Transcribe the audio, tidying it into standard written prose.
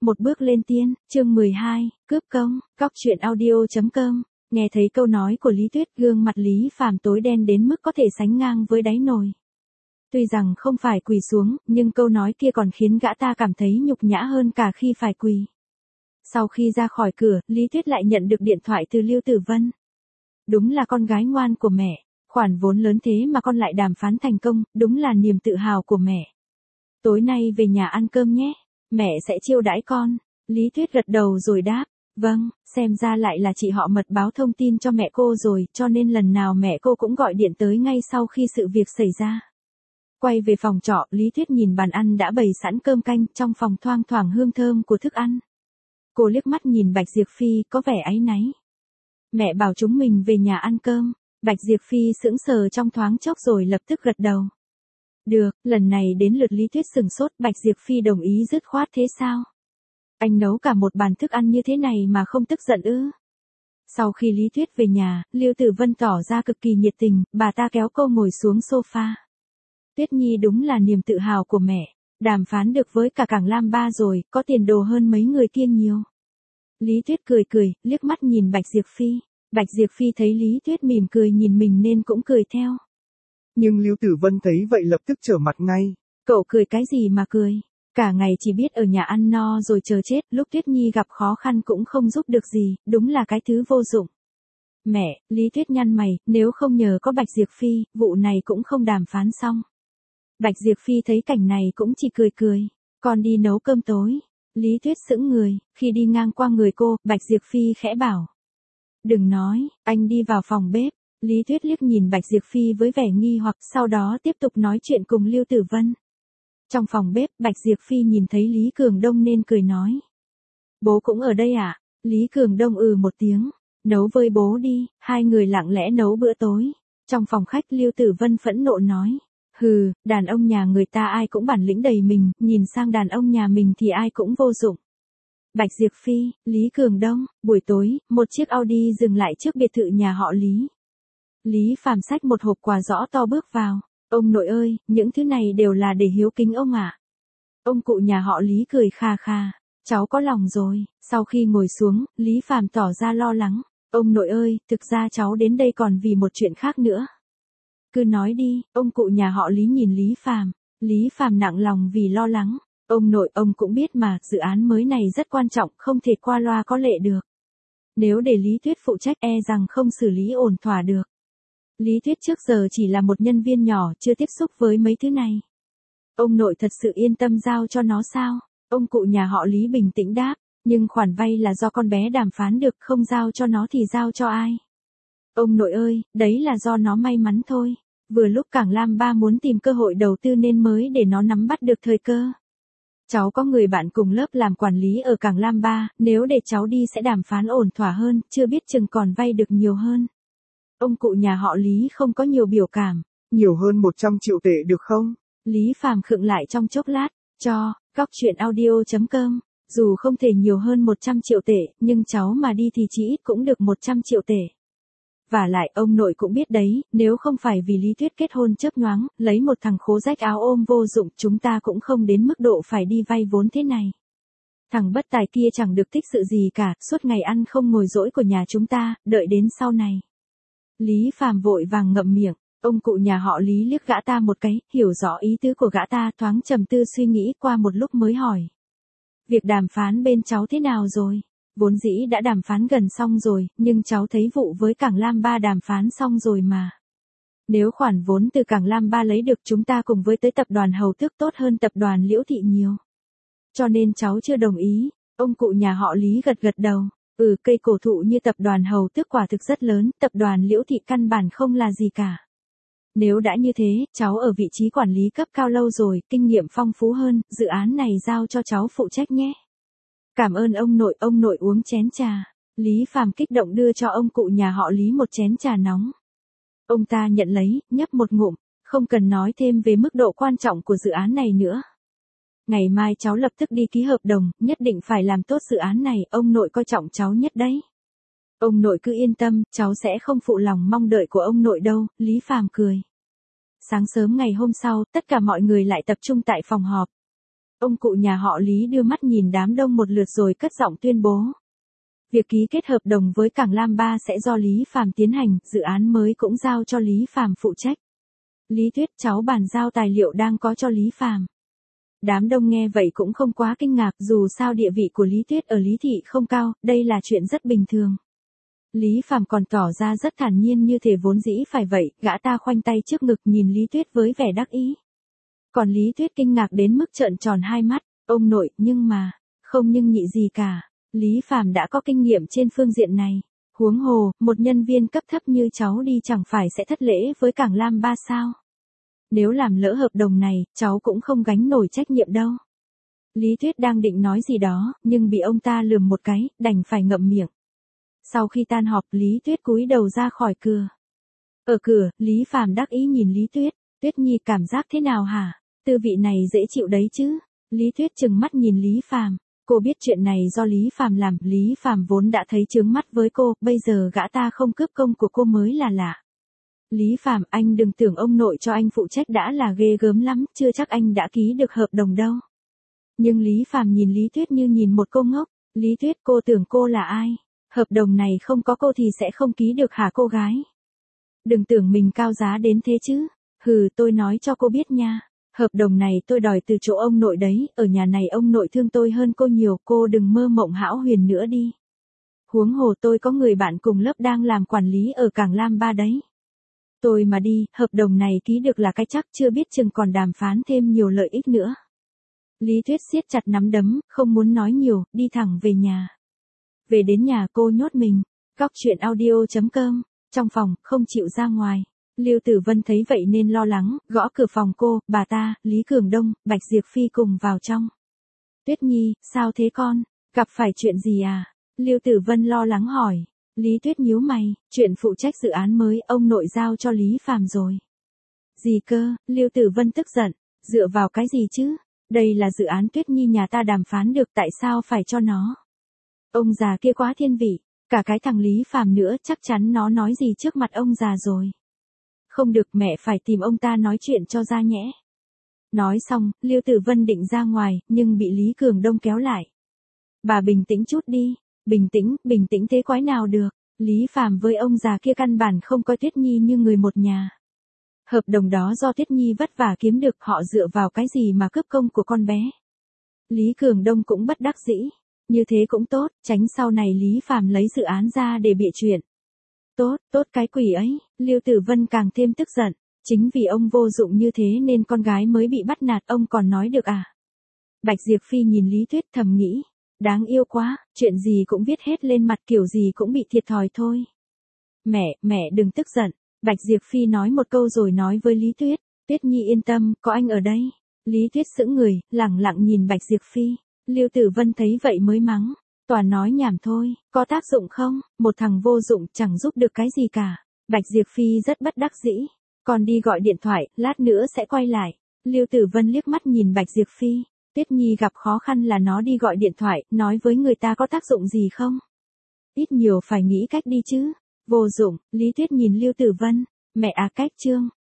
Một bước lên tiên, chương 12, cướp công, cóc truyện audio.com. Nghe thấy câu nói của Lý Tuyết, gương mặt Lý Phàm tối đen đến mức có thể sánh ngang với đáy nồi. Tuy rằng không phải quỳ xuống, nhưng câu nói kia còn khiến gã ta cảm thấy nhục nhã hơn cả khi phải quỳ. Sau khi ra khỏi cửa, Lý Tuyết lại nhận được điện thoại từ Lưu Tử Vân. Đúng là con gái ngoan của mẹ, khoản vốn lớn thế mà con lại đàm phán thành công, đúng là niềm tự hào của mẹ. Tối nay về nhà ăn cơm nhé, mẹ sẽ chiêu đãi con. Lý Tuyết gật đầu rồi đáp, vâng, xem ra lại là chị họ mật báo thông tin cho mẹ cô rồi, cho nên lần nào mẹ cô cũng gọi điện tới ngay sau khi sự việc xảy ra. Quay về phòng trọ, Lý Tuyết nhìn bàn ăn đã bày sẵn cơm canh, trong phòng thoang thoảng hương thơm của thức ăn. Cô liếc mắt nhìn Bạch Diệp Phi, có vẻ áy náy. Mẹ bảo chúng mình về nhà ăn cơm. Bạch Diệp Phi sững sờ trong thoáng chốc rồi lập tức gật đầu. Được, lần này đến lượt Lý Tuyết sửng sốt, Bạch Diệp Phi đồng ý dứt khoát thế sao? Anh nấu cả một bàn thức ăn như thế này mà không tức giận ư? Sau khi Lý Tuyết về nhà, Lưu Tử Vân tỏ ra cực kỳ nhiệt tình, bà ta kéo cô ngồi xuống sofa. Tuyết Nhi đúng là niềm tự hào của mẹ, đàm phán được với cả Cảng Lam Ba rồi, có tiền đồ hơn mấy người kia nhiều. Lý Tuyết cười cười, liếc mắt nhìn Bạch Diệp Phi. Bạch Diệp Phi thấy Lý Tuyết mỉm cười nhìn mình nên cũng cười theo. Nhưng Lưu Tử Vân thấy vậy lập tức trở mặt ngay. Cậu cười cái gì mà cười? Cả ngày chỉ biết ở nhà ăn no rồi chờ chết, lúc Tuyết Nhi gặp khó khăn cũng không giúp được gì, đúng là cái thứ vô dụng. Mẹ, Lý Tuyết nhăn mày, nếu không nhờ có Bạch Diệp Phi, vụ này cũng không đàm phán xong. Bạch Diệp Phi thấy cảnh này cũng chỉ cười cười, con đi nấu cơm tối. Lý Tuyết sững người, khi đi ngang qua người cô, Bạch Diệp Phi khẽ bảo. Đừng nói, anh đi vào phòng bếp. Lý Tuyết liếc nhìn Bạch Diệp Phi với vẻ nghi hoặc, sau đó tiếp tục nói chuyện cùng Lưu Tử Vân. Trong phòng bếp, Bạch Diệp Phi nhìn thấy Lý Cường Đông nên cười nói. Bố cũng ở đây à? Lý Cường Đông một tiếng. Nấu với bố đi, hai người lặng lẽ nấu bữa tối. Trong phòng khách Lưu Tử Vân phẫn nộ nói. Hừ, đàn ông nhà người ta ai cũng bản lĩnh đầy mình, nhìn sang đàn ông nhà mình thì ai cũng vô dụng. Bạch Diệp Phi, Lý Cường Đông, buổi tối, một chiếc Audi dừng lại trước biệt thự nhà họ Lý. Lý Phàm xách một hộp quà rõ to bước vào. Ông nội ơi, những thứ này đều là để hiếu kính ông ạ. Ông cụ nhà họ Lý cười kha kha. Cháu có lòng rồi. Sau khi ngồi xuống, Lý Phàm tỏ ra lo lắng. Ông nội ơi, thực ra cháu đến đây còn vì một chuyện khác nữa. Cứ nói đi, ông cụ nhà họ Lý nhìn Lý Phàm. Lý Phàm nặng lòng vì lo lắng. Ông nội, ông cũng biết mà, dự án mới này rất quan trọng, không thể qua loa có lệ được. Nếu để Lý Tuyết phụ trách rằng không xử lý ổn thỏa được. Lý Tuyết trước giờ chỉ là một nhân viên nhỏ, chưa tiếp xúc với mấy thứ này. Ông nội thật sự yên tâm giao cho nó sao? Ông cụ nhà họ Lý bình tĩnh đáp, nhưng khoản vay là do con bé đàm phán được, không giao cho nó thì giao cho ai? Ông nội ơi, đấy là do nó may mắn thôi. Vừa lúc Cảng Lam Ba muốn tìm cơ hội đầu tư nên mới để nó nắm bắt được thời cơ. Cháu có người bạn cùng lớp làm quản lý ở Cảng Lam Ba, nếu để cháu đi sẽ đàm phán ổn thỏa hơn, chưa biết chừng còn vay được nhiều hơn. Ông cụ nhà họ Lý không có nhiều biểu cảm. Nhiều hơn 100 triệu tệ được không? Lý Phàm khựng lại trong chốc lát, cóc truyện audio.com. Dù không thể nhiều hơn 100 triệu tệ, nhưng cháu mà đi thì chỉ ít cũng được 100 triệu tệ. Và lại ông nội cũng biết đấy, nếu không phải vì Lý Tuyết kết hôn chớp nhoáng, lấy một thằng khố rách áo ôm vô dụng, chúng ta cũng không đến mức độ phải đi vay vốn thế này. Thằng bất tài kia chẳng được thích sự gì cả, suốt ngày ăn không ngồi dỗi của nhà chúng ta, đợi đến sau này. Lý Phàm vội vàng ngậm miệng, ông cụ nhà họ Lý liếc gã ta một cái, hiểu rõ ý tứ của gã ta, thoáng trầm tư suy nghĩ qua một lúc mới hỏi. Việc đàm phán bên cháu thế nào rồi? Vốn dĩ đã đàm phán gần xong rồi, nhưng cháu thấy vụ với Cảng Lam Ba đàm phán xong rồi mà. Nếu khoản vốn từ Cảng Lam Ba lấy được chúng ta cùng với tới tập đoàn Hầu Tước tốt hơn tập đoàn Liễu Thị nhiều. Cho nên cháu chưa đồng ý. Ông cụ nhà họ Lý gật gật đầu. Cây cổ thụ như tập đoàn Hầu Tước quả thực rất lớn, tập đoàn Liễu Thị căn bản không là gì cả. Nếu đã như thế, cháu ở vị trí quản lý cấp cao lâu rồi, kinh nghiệm phong phú hơn, dự án này giao cho cháu phụ trách nhé. Cảm ơn ông nội uống chén trà. Lý Phàm kích động đưa cho ông cụ nhà họ Lý một chén trà nóng. Ông ta nhận lấy, nhấp một ngụm, không cần nói thêm về mức độ quan trọng của dự án này nữa. Ngày mai cháu lập tức đi ký hợp đồng, nhất định phải làm tốt dự án này, ông nội coi trọng cháu nhất đấy. Ông nội cứ yên tâm, cháu sẽ không phụ lòng mong đợi của ông nội đâu, Lý Phàm cười. Sáng sớm ngày hôm sau, tất cả mọi người lại tập trung tại phòng họp. Ông cụ nhà họ Lý đưa mắt nhìn đám đông một lượt rồi cất giọng tuyên bố. Việc ký kết hợp đồng với Cảng Lam 3 sẽ do Lý Phàm tiến hành, dự án mới cũng giao cho Lý Phàm phụ trách. Lý Tuyết, cháu bàn giao tài liệu đang có cho Lý Phàm. Đám đông nghe vậy cũng không quá kinh ngạc, dù sao địa vị của Lý Tuyết ở Lý Thị không cao, đây là chuyện rất bình thường. Lý Phàm còn tỏ ra rất thản nhiên như thể vốn dĩ phải vậy, gã ta khoanh tay trước ngực nhìn Lý Tuyết với vẻ đắc ý. Còn Lý Tuyết kinh ngạc đến mức trợn tròn hai mắt, ông nội, nhưng mà, không nhưng nhị gì cả, Lý Phàm đã có kinh nghiệm trên phương diện này. Huống hồ, một nhân viên cấp thấp như cháu đi chẳng phải sẽ thất lễ với Cảng Lam 3 sao? Nếu làm lỡ hợp đồng này, cháu cũng không gánh nổi trách nhiệm đâu. Lý Tuyết đang định nói gì đó, nhưng bị ông ta lườm một cái, đành phải ngậm miệng. Sau khi tan họp, Lý Tuyết cúi đầu ra khỏi cửa. Ở cửa, Lý Phàm đắc ý nhìn Lý Tuyết. Tuyết Nhi, cảm giác thế nào hả? Tư vị này dễ chịu đấy chứ? Lý Tuyết trừng mắt nhìn Lý Phàm. Cô biết chuyện này do Lý Phàm làm, Lý Phàm vốn đã thấy chướng mắt với cô, bây giờ gã ta không cướp công của cô mới là lạ. Lý Phàm, anh đừng tưởng ông nội cho anh phụ trách đã là ghê gớm lắm, chưa chắc anh đã ký được hợp đồng đâu. Nhưng Lý Phàm nhìn Lý Tuyết như nhìn một cô ngốc. Lý Tuyết, cô tưởng cô là ai? Hợp đồng này không có cô thì sẽ không ký được hả cô gái? Đừng tưởng mình cao giá đến thế chứ. Hừ, tôi nói cho cô biết nha. Hợp đồng này tôi đòi từ chỗ ông nội đấy, ở nhà này ông nội thương tôi hơn cô nhiều, cô đừng mơ mộng hão huyền nữa đi. Huống hồ tôi có người bạn cùng lớp đang làm quản lý ở Cảng Lam 3 đấy. Tôi mà đi, hợp đồng này ký được là cái chắc, chưa biết chừng còn đàm phán thêm nhiều lợi ích nữa. Lý Tuyết siết chặt nắm đấm, không muốn nói nhiều, đi thẳng về nhà. Về đến nhà cô nhốt mình. Góc truyện audio.com. Trong phòng, không chịu ra ngoài. Lưu Tử Vân thấy vậy nên lo lắng, gõ cửa phòng cô, bà ta, Lý Cường Đông, Bạch Diệp Phi cùng vào trong. Tuyết Nhi, sao thế con? Gặp phải chuyện gì à? Lưu Tử Vân lo lắng hỏi. Lý Tuyết nhíu mày, chuyện phụ trách dự án mới, ông nội giao cho Lý Phàm rồi. Gì cơ? Lưu Tử Vân tức giận, dựa vào cái gì chứ? Đây là dự án Tuyết Nhi nhà ta đàm phán được, tại sao phải cho nó? Ông già kia quá thiên vị, cả cái thằng Lý Phàm nữa, chắc chắn nó nói gì trước mặt ông già rồi. Không được, mẹ phải tìm ông ta nói chuyện cho ra nhẽ. Nói xong, Lưu Tử Vân định ra ngoài, nhưng bị Lý Cường Đông kéo lại. Bà bình tĩnh chút đi. Bình tĩnh thế quái nào được. Lý Phàm với ông già kia căn bản không coi Tuyết Nhi như người một nhà. Hợp đồng đó do Tuyết Nhi vất vả kiếm được, họ dựa vào cái gì mà cướp công của con bé. Lý Cường Đông cũng bất đắc dĩ. Như thế cũng tốt, tránh sau này Lý Phàm lấy dự án ra để bịa chuyện. Tốt cái quỷ ấy, Lưu Tử Vân càng thêm tức giận. Chính vì ông vô dụng như thế nên con gái mới bị bắt nạt, ông còn nói được à? Bạch Diệp Phi nhìn Lý Tuyết thầm nghĩ. Đáng yêu quá, chuyện gì cũng viết hết lên mặt, kiểu gì cũng bị thiệt thòi thôi. Mẹ đừng tức giận. Bạch Diệp Phi nói một câu rồi nói với Lý Tuyết. Tuyết Nhi yên tâm, có anh ở đây. Lý Tuyết sững người, lẳng lặng nhìn Bạch Diệp Phi. Lưu Tử Vân thấy vậy mới mắng. Toàn nói nhảm thôi, có tác dụng không? Một thằng vô dụng chẳng giúp được cái gì cả. Bạch Diệp Phi rất bất đắc dĩ. Còn đi gọi điện thoại, lát nữa sẽ quay lại. Lưu Tử Vân liếc mắt nhìn Bạch Diệp Phi. Tuyết Nhi gặp khó khăn là nó đi gọi điện thoại, nói với người ta có tác dụng gì không? Ít nhiều phải nghĩ cách đi chứ. Vô dụng, Lý Tuyết nhìn Lưu Tử Vân. Mẹ à, cách chương.